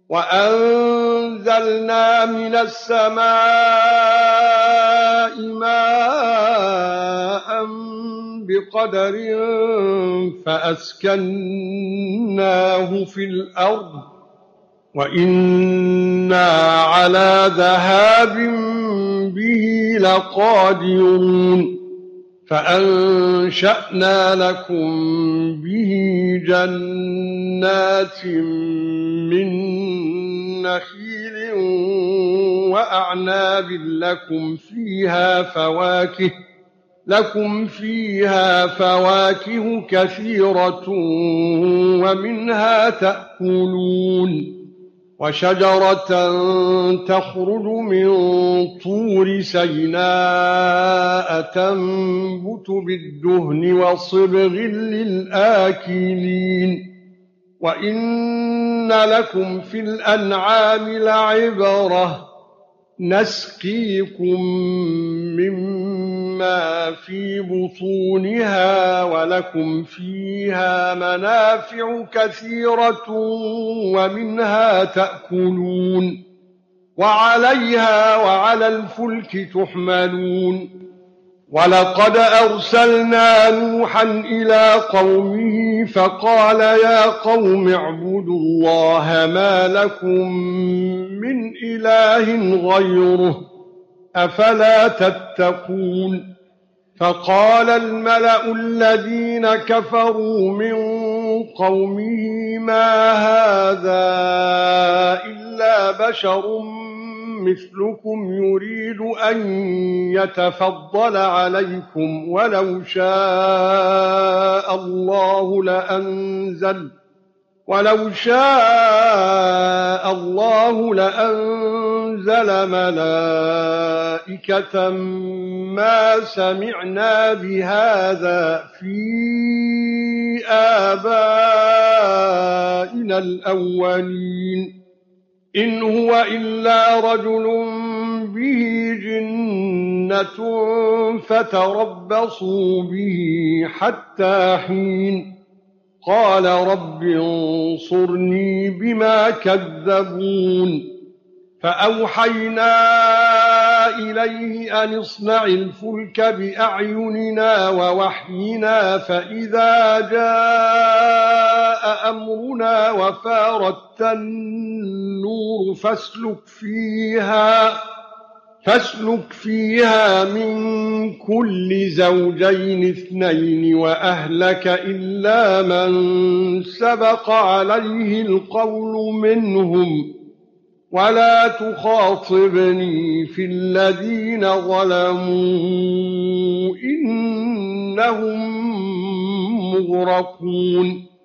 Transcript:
وأنزلنا من السماء ماء بقدر فأسكناه في الأرض وإنا على ذهاب به لقادرون فأنشأنا لكم به جنات من نخيل وأعناب لكم فيها فواكه كثيرة ومنها تأكلون وشجرة تخرج من طور سيناء تنبت بالدهن وصبغ للآكلين وإن لكم في الأنعام لعبرة نسقيكم مما في بطونها ولكم فيها منافع كثيرة ومنها تأكلون وعليها وعلى الفلك تحملون ولقد أرسلنا نوحا إلى قومه فقال يا قوم اعبدوا الله ما لكم من إله غيره أفلا تتقون فقال الملأ الذين كفروا من قومه ما هذا إلا بشر مثلكم يريد أن يتفضل عليكم ولو شاء الله لأنزل ملائكة ما سمعنا بهذا في آبائنا الأولين إن هو إلا رجل به جنة فتربصوا به حتى حين قال رب انصرني بما كذبون فأوحينا إليه أن اصنع الفلك بأعيننا ووحينا فإذا جاء أمرنا وفارت النور فاسلك فيها من كل زوجين اثنين وأهلك إلا من سبق عليه القول منهم ولا تخاطبني في الذين ظلموا إنهم مغرقون